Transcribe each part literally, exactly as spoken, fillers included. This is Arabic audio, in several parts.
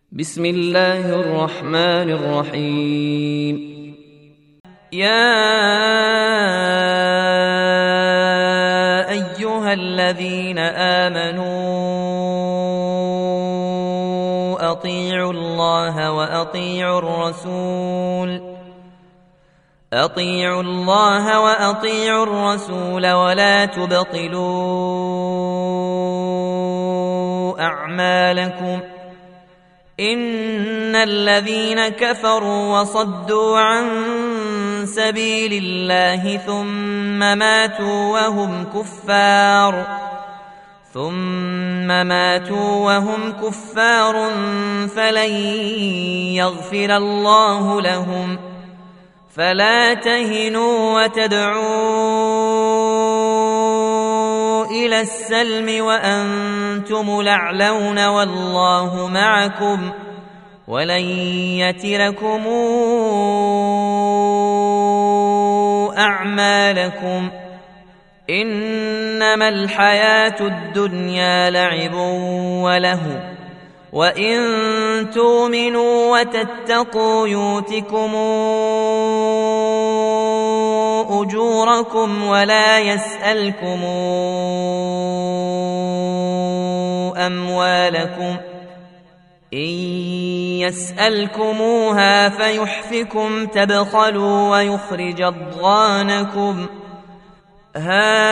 بسم الله الرحمن الرحيم. يا أيها الذين آمنوا أطيعوا الله وأطيعوا الرسول أطيعوا الله وأطيعوا الرسول ولا تبطلوا أعمالكم إن الذين كفروا وصدوا عن سبيل الله ثم ماتوا وهم كفار ثم ماتوا وهم كفار فلن يغفر الله لهم فلا تهنوا وتدعوا إلى السلم وأنتم الأعلون والله معكم ولن يتركم أعمالكم إنما الحياة الدنيا لعب وله وإن تؤمنوا وتتقوا يؤتكم أجوركم ولا يسألكم أموالكم إن يسألكموها فيحفكم تبخلوا ويخرج أضغانكم ها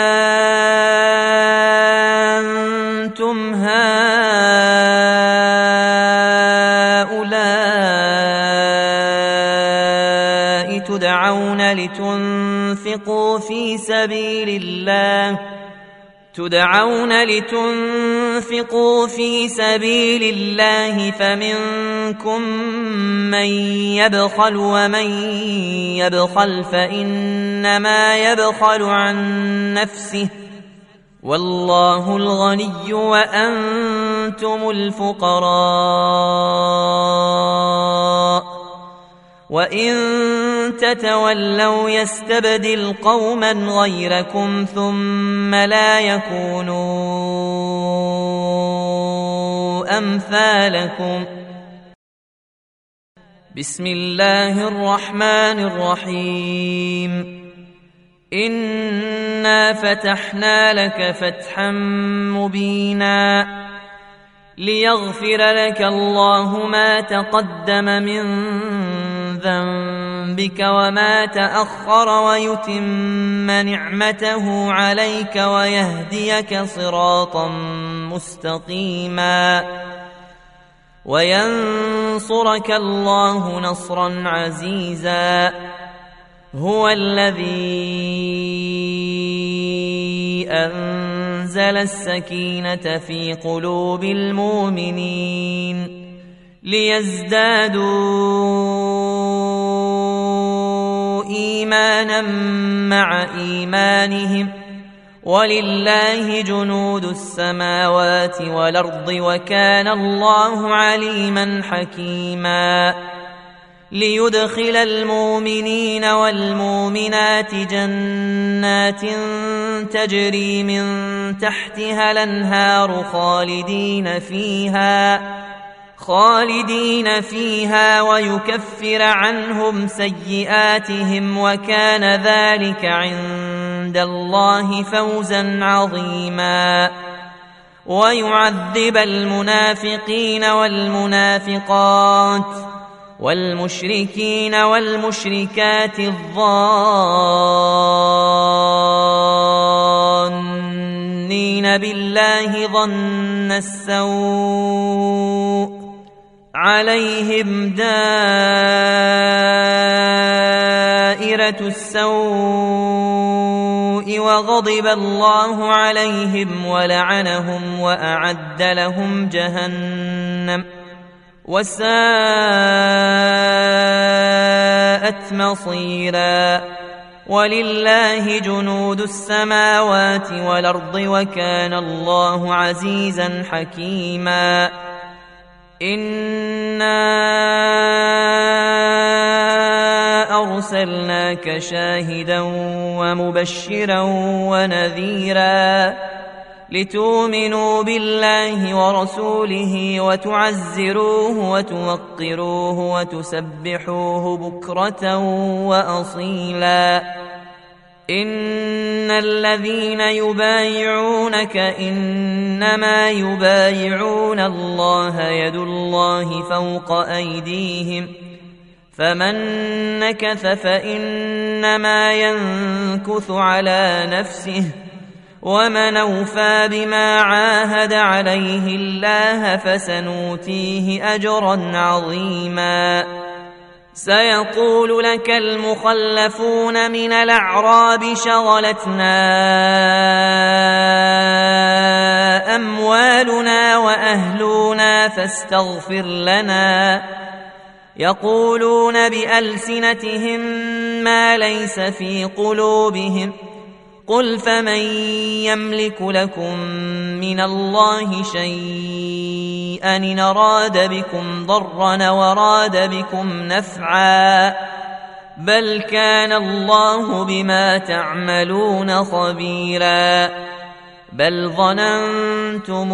أنتم هؤلاء تدعون لتنفقوا في سبيل الله تدعون لتنفقوا في سبيل الله فمنكم من يبخل ومن يبخل فإنما يبخل عن نفسه والله الغني وأنتم الفقراء وإن تتولوا يستبدل قوما غيركم ثم لا يكونوا أمثالكم. بسم الله الرحمن الرحيم. إنا فتحنا لك فتحا مبينا ليغفر لك الله ما تقدم من ذنبك وما تأخر ويتم نعمته عليك ويهديك صراطا مستقيما وينصرك الله نصرا عزيزا. هو الذي أنزل السكينة في قلوب المؤمنين ليزدادوا إيمانا مع إيمانهم ولله جنود السماوات والأرض وكان الله عليما حكيما. ليدخل المؤمنين والمؤمنات جنات تجري من تحتها الأنهار خالدين فيها خالدين فيها ويكفر عنهم سيئاتهم وكان ذلك عند الله فوزا عظيما. ويعذب المنافقين والمنافقات والمشركين والمشركات الظانين بالله ظن السوء عليهم دائرة السوء وغضب الله عليهم ولعنهم وأعد لهم جهنم وساءت مصيرا. ولله جنود السماوات والأرض وكان الله عزيزا حكيما. إنا أرسلناك شاهدا ومبشرا ونذيرا لتؤمنوا بالله ورسوله وتعزروه وتوقروه وتسبحوه بكرة وأصيلا إن الذين يبايعونك إنما يبايعون الله يد الله فوق أيديهم فمن نكث فإنما ينكث على نفسه ومن أوفى بما عاهد عليه الله فسنؤتيه أجرا عظيما سيقول لك المخلفون من الأعراب شغلتنا أموالنا وأهلنا فاستغفر لنا يقولون بألسنتهم ما ليس في قلوبهم قل فمن يملك لكم من الله شيئا إن أراد بكم ضرا وراد بكم نفعا بل كان الله بما تعملون خبيرا بل ظننتم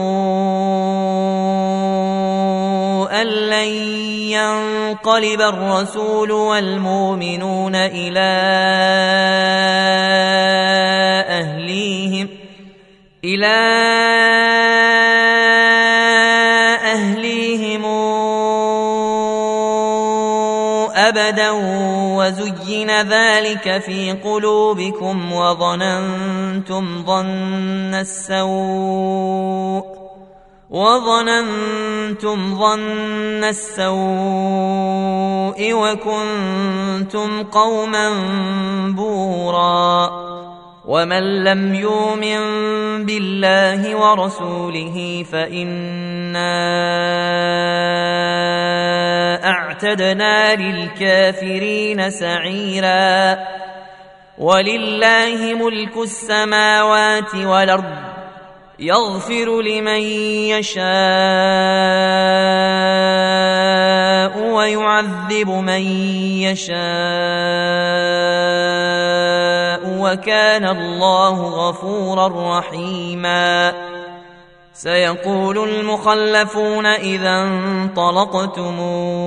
أن لن ينقلب الرسول والمؤمنون إلى أهليهم إلى أهليهم أبدا وزين ذلك في قلوبكم وظننتم ظن السوء وظننتم ظن السوء وكنتم قوما بورا ومن لم يؤمن بالله ورسوله فإنا أعتدنا للكافرين سعيرا ولله ملك السماوات والأرض يغفر لمن يشاء ويعذب من يشاء وكان الله غفورا رحيما سيقول المخلفون إذا انطلقتم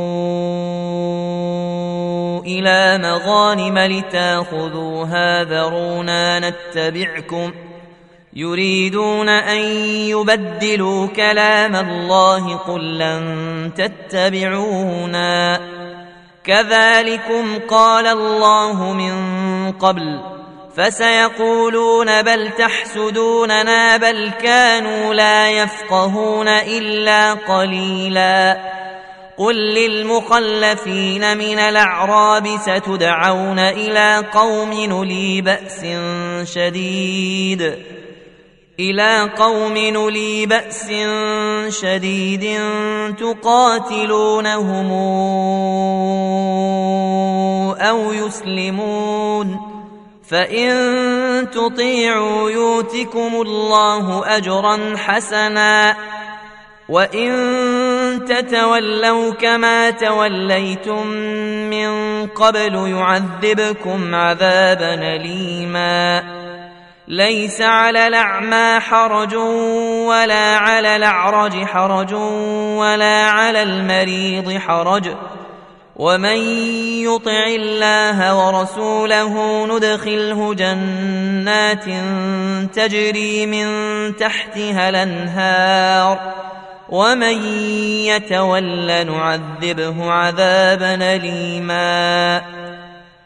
إلى مغانم لتاخذوها ذرونا نتبعكم يريدون أن يبدلوا كلام الله قل لن تتبعونا كذلكم قال الله من قبل فسيقولون بل تحسدوننا بل كانوا لا يفقهون إلا قليلا قل للمخلفين من الأعراب ستدعون إلى قوم أولي بأس شديد إلى قوم أولي بأس شديد تقاتلونهم أو يسلمون فإن تطيعوا يؤتكم الله أجرا حسنا وإن تتولوا كما توليتم من قبل يعذبكم عذابا أليما ليس على الأعمى حرج ولا على الأعرج حرج ولا على المريض حرج ومن يطع الله ورسوله ندخله جنات تجري من تحتها الأنهار ومن يتول نعذبه عذابا أليما